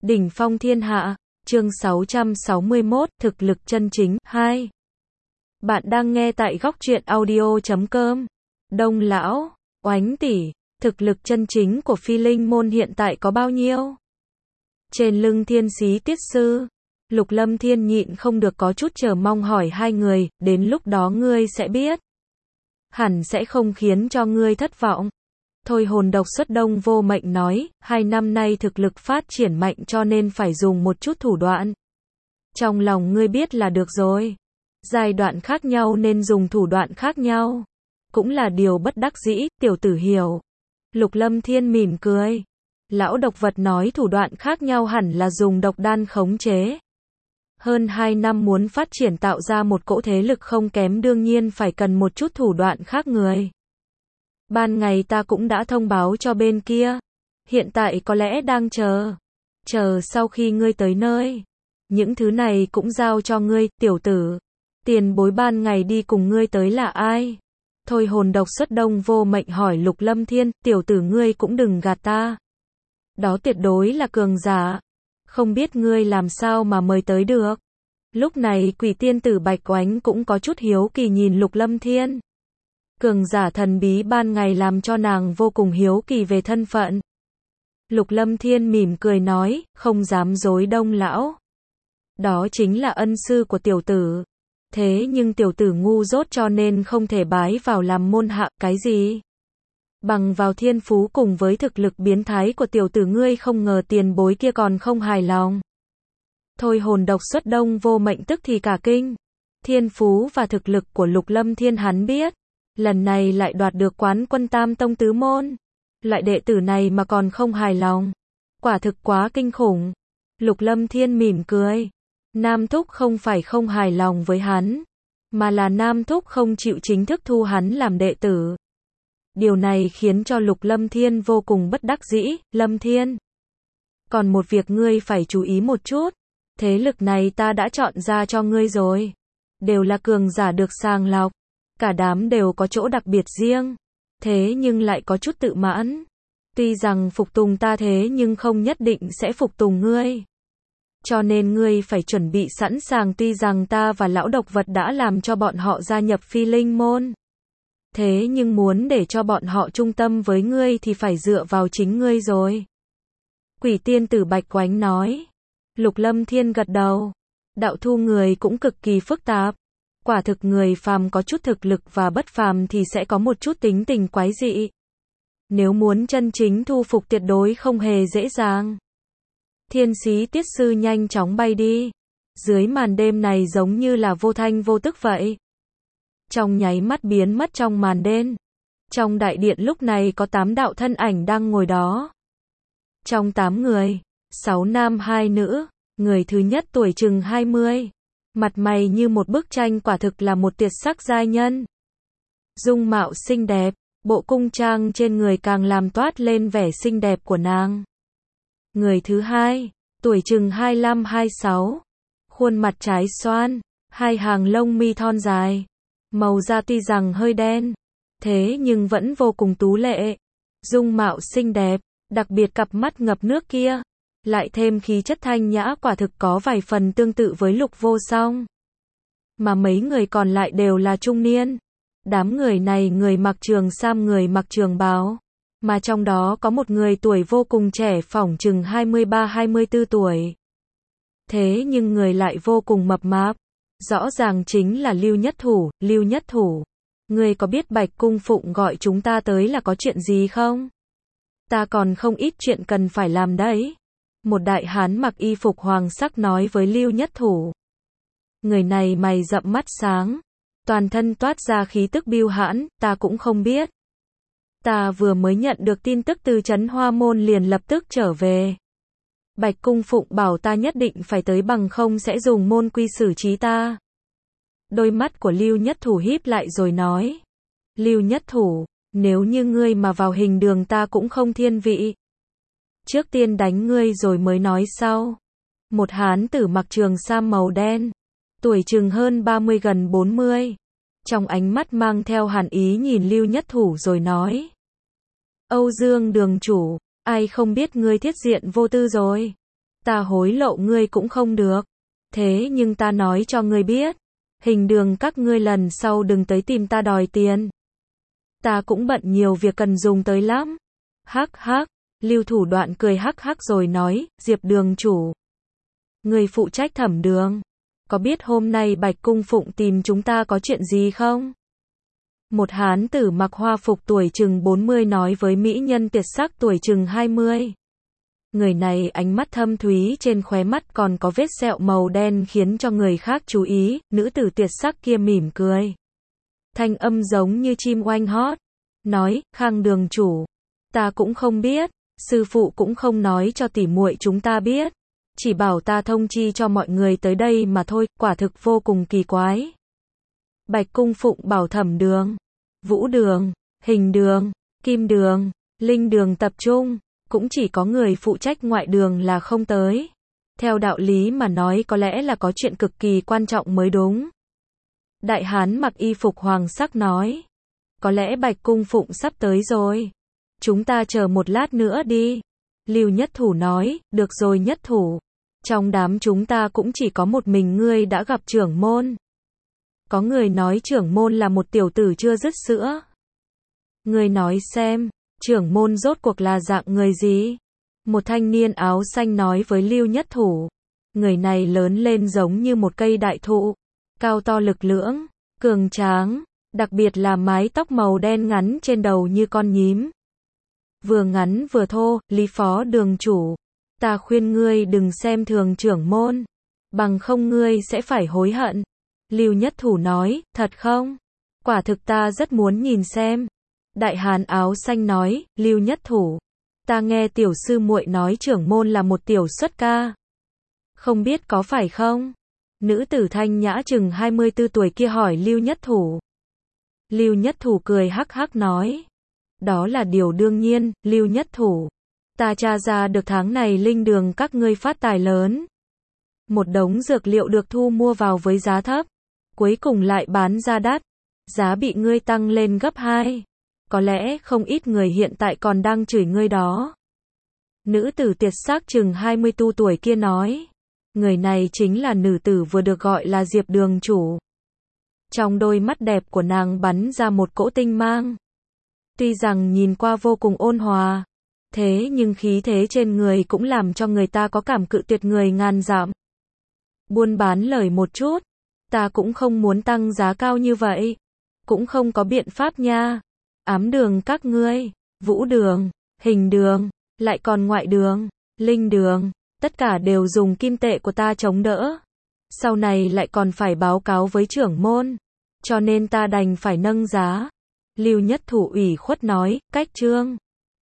Đỉnh phong thiên hạ, chương 661, thực lực chân chính, 2. Bạn đang nghe tại góc truyện audio.com. Đông lão, Oánh tỷ, thực lực chân chính của Phi Linh môn hiện tại có bao nhiêu? Trên lưng Thiên Xí Tiết Sư, Lục Lâm Thiên nhịn không được có chút chờ mong hỏi hai người, đến lúc đó ngươi sẽ biết. Hẳn sẽ không khiến cho ngươi thất vọng. Thôi Hồn Độc Xuất Đông Vô Mệnh nói, 2 năm nay thực lực phát triển mạnh cho nên phải dùng một chút thủ đoạn. Trong lòng ngươi biết là được rồi. Giai đoạn khác nhau nên dùng thủ đoạn khác nhau. Cũng là điều bất đắc dĩ, tiểu tử hiểu. Lục Lâm Thiên mỉm cười. Lão độc vật nói thủ đoạn khác nhau hẳn là dùng độc đan khống chế. Hơn 2 năm muốn phát triển tạo ra một cỗ thế lực không kém đương nhiên phải cần một chút thủ đoạn khác người. Ban ngày ta cũng đã thông báo cho bên kia. Hiện tại có lẽ đang chờ. Chờ sau khi ngươi tới nơi. Những thứ này cũng giao cho ngươi, tiểu tử. Tiền bối ban ngày đi cùng ngươi tới là ai? Thôi Hồn Độc Xuất Đông Vô Mệnh hỏi Lục Lâm Thiên, tiểu tử ngươi cũng đừng gạt ta. Đó tuyệt đối là cường giả. Không biết ngươi làm sao mà mời tới được. Lúc này Quỷ Tiên Tử Bạch Oánh cũng có chút hiếu kỳ nhìn Lục Lâm Thiên. Cường giả thần bí ban ngày làm cho nàng vô cùng hiếu kỳ về thân phận. Lục Lâm Thiên mỉm cười nói, không dám dối Đông lão. Đó chính là ân sư của tiểu tử. Thế nhưng tiểu tử ngu dốt cho nên không thể bái vào làm môn hạ, cái gì? Bằng vào thiên phú cùng với thực lực biến thái của tiểu tử ngươi không ngờ tiền bối kia còn không hài lòng. Thôi Hồn Độc Xuất Đông Vô Mệnh tức thì cả kinh. Thiên phú và thực lực của Lục Lâm Thiên hắn biết. Lần này lại đoạt được quán quân Tam Tông Tứ Môn. Loại đệ tử này mà còn không hài lòng. Quả thực quá kinh khủng. Lục Lâm Thiên mỉm cười. Nam Thúc không phải không hài lòng với hắn. Mà là Nam Thúc không chịu chính thức thu hắn làm đệ tử. Điều này khiến cho Lục Lâm Thiên vô cùng bất đắc dĩ. Lâm Thiên. Còn một việc ngươi phải chú ý một chút. Thế lực này ta đã chọn ra cho ngươi rồi. Đều là cường giả được sàng lọc. Cả đám đều có chỗ đặc biệt riêng. Thế nhưng lại có chút tự mãn. Tuy rằng phục tùng ta thế nhưng không nhất định sẽ phục tùng ngươi. Cho nên ngươi phải chuẩn bị sẵn sàng tuy rằng ta và lão độc vật đã làm cho bọn họ gia nhập Phi Linh môn. Thế nhưng muốn để cho bọn họ trung tâm với ngươi thì phải dựa vào chính ngươi rồi. Quỷ Tiên Tử Bạch Oánh nói. Lục Lâm Thiên gật đầu. Đạo thu người cũng cực kỳ phức tạp. Quả thực người phàm có chút thực lực và bất phàm thì sẽ có một chút tính tình quái dị. Nếu muốn chân chính thu phục tuyệt đối không hề dễ dàng. Thiên Xí Tiết Sư nhanh chóng bay đi. Dưới màn đêm này giống như là vô thanh vô tức vậy. Trong nháy mắt biến mất trong màn đêm. Trong đại điện lúc này có 8 đạo thân ảnh đang ngồi đó. Trong 8 người, 6 nam 2 nữ. Người thứ nhất tuổi chừng 20. Mặt mày như một bức tranh quả thực là một tuyệt sắc giai nhân. Dung mạo xinh đẹp, bộ cung trang trên người càng làm toát lên vẻ xinh đẹp của nàng. Người thứ hai, tuổi chừng 25-26. Khuôn mặt trái xoan, 2 hàng lông mi thon dài. Màu da tuy rằng hơi đen, thế nhưng vẫn vô cùng tú lệ. Dung mạo xinh đẹp, đặc biệt cặp mắt ngập nước kia. Lại thêm khí chất thanh nhã quả thực có vài phần tương tự với Lục Vô Song. Mà mấy người còn lại đều là trung niên. Đám người này người mặc trường sam người mặc trường bào. Mà trong đó có một người tuổi vô cùng trẻ phỏng chừng 23-24 tuổi. Thế nhưng người lại vô cùng mập mạp. Rõ ràng chính là Lưu Nhất Thủ. Lưu Nhất Thủ. Ngươi có biết Bạch Cung Phụng gọi chúng ta tới là có chuyện gì không? Ta còn không ít chuyện cần phải làm đấy. Một đại hán mặc y phục hoàng sắc nói với Lưu Nhất Thủ. Người này mày rậm mắt sáng. Toàn thân toát ra khí tức bưu hãn, ta cũng không biết. Ta vừa mới nhận được tin tức từ Trấn Hoa Môn liền lập tức trở về. Bạch Cung Phụng bảo ta nhất định phải tới bằng không sẽ dùng môn quy xử trí ta. Đôi mắt của Lưu Nhất Thủ híp lại rồi nói. Lưu Nhất Thủ, nếu như ngươi mà vào hình đường ta cũng không thiên vị. Trước tiên đánh ngươi rồi mới nói sau. Một hán tử mặc trường sam màu đen. Tuổi chừng hơn 30 gần 40. Trong ánh mắt mang theo hàn ý nhìn Lưu Nhất Thủ rồi nói. Âu Dương đường chủ, ai không biết ngươi thiết diện vô tư rồi. Ta hối lộ ngươi cũng không được. Thế nhưng ta nói cho ngươi biết, Hình Đường các ngươi lần sau đừng tới tìm ta đòi tiền. Ta cũng bận nhiều việc cần dùng tới lắm. Hắc hắc, Lưu Thủ Đoạn cười hắc hắc rồi nói, Diệp đường chủ. Người phụ trách Thẩm Đường. Có biết hôm nay Bạch Cung Phụng tìm chúng ta có chuyện gì không? Một hán tử mặc hoa phục tuổi chừng 40 nói với mỹ nhân tuyệt sắc tuổi chừng 20. Người này ánh mắt thâm thúy, trên khóe mắt còn có vết sẹo màu đen khiến cho người khác chú ý. Nữ tử tuyệt sắc kia mỉm cười. Thanh âm giống như chim oanh hót. Nói, Khang đường chủ. Ta cũng không biết. Sư phụ cũng không nói cho tỉ muội chúng ta biết. Chỉ bảo ta thông chi cho mọi người tới đây mà thôi, quả thực vô cùng kỳ quái. Bạch Cung Phụng bảo Thẩm Đường, Vũ Đường, Hình Đường, Kim Đường, Linh Đường tập trung, cũng chỉ có người phụ trách ngoại đường là không tới. Theo đạo lý mà nói có lẽ là có chuyện cực kỳ quan trọng mới đúng. Đại hán mặc y phục hoàng sắc nói, có lẽ Bạch Cung Phụng sắp tới rồi. Chúng ta chờ một lát nữa đi. Lưu Nhất Thủ nói, được rồi Nhất Thủ. Trong đám chúng ta cũng chỉ có một mình ngươi đã gặp trưởng môn. Có người nói trưởng môn là một tiểu tử chưa dứt sữa. Ngươi nói xem, trưởng môn rốt cuộc là dạng người gì? Một thanh niên áo xanh nói với Lưu Nhất Thủ. Người này lớn lên giống như một cây đại thụ. Cao to lực lưỡng, cường tráng, đặc biệt là mái tóc màu đen ngắn trên đầu như con nhím. Vừa ngắn vừa thô, Lý Phó đường chủ. Ta khuyên ngươi đừng xem thường trưởng môn. Bằng không ngươi sẽ phải hối hận. Lưu Nhất Thủ nói, thật không? Quả thực ta rất muốn nhìn xem. Đại hán áo xanh nói, Lưu Nhất Thủ. Ta nghe tiểu sư muội nói trưởng môn là một tiểu xuất ca. Không biết có phải không? Nữ tử thanh nhã chừng 24 tuổi kia hỏi Lưu Nhất Thủ. Lưu Nhất Thủ cười hắc hắc nói. Đó là điều đương nhiên, Lưu Nhất Thủ. Ta tra ra được tháng này Linh Đường các ngươi phát tài lớn. Một đống dược liệu được thu mua vào với giá thấp. Cuối cùng lại bán ra đắt. Giá bị ngươi tăng lên gấp 2. Có lẽ không ít người hiện tại còn đang chửi ngươi đó. Nữ tử tuyệt sắc chừng 24 tuổi kia nói. Người này chính là nữ tử vừa được gọi là Diệp đường chủ. Trong đôi mắt đẹp của nàng bắn ra một cỗ tinh mang. Tuy rằng nhìn qua vô cùng ôn hòa, thế nhưng khí thế trên người cũng làm cho người ta có cảm cự tuyệt người ngàn dặm. Buôn bán lời một chút, ta cũng không muốn tăng giá cao như vậy. Cũng không có biện pháp nha. Ám đường các ngươi, Vũ Đường, Hình Đường, lại còn ngoại đường, Linh Đường, tất cả đều dùng kim tệ của ta chống đỡ. Sau này lại còn phải báo cáo với trưởng môn, cho nên ta đành phải nâng giá. Lưu Nhất Thủ ủy khuất nói, cách trương.